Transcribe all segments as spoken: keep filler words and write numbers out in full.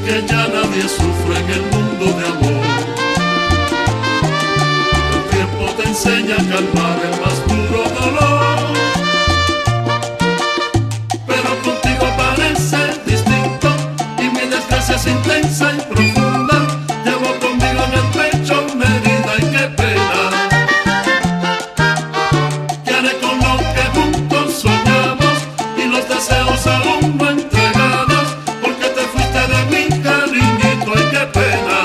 que ya nadie sufre en el mundo de amor. El tiempo te enseña a calmar el más duro dolor, pero contigo parece distinto y mi desgracia es intensa y profunda. Llevo conmigo en el pecho una herida y qué pena. ¿Qué haré con lo que juntos soñamos y los deseos aún no entregados? Porque te fuiste de mi cariñito y qué pena.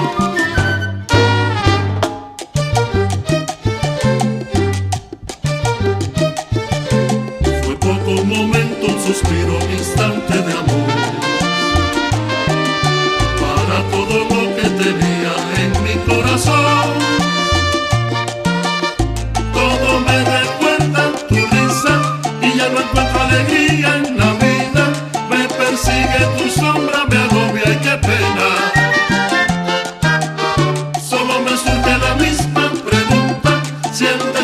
Fue poco un momento, un suspiro, un instante de amor para todo lo que tenía en mi corazón. Todo me recuerda tu risa y ya no encuentro alegría en la vida. Me persigue tu sombra, me agobia y qué pena. Solo me surge la misma pregunta: si el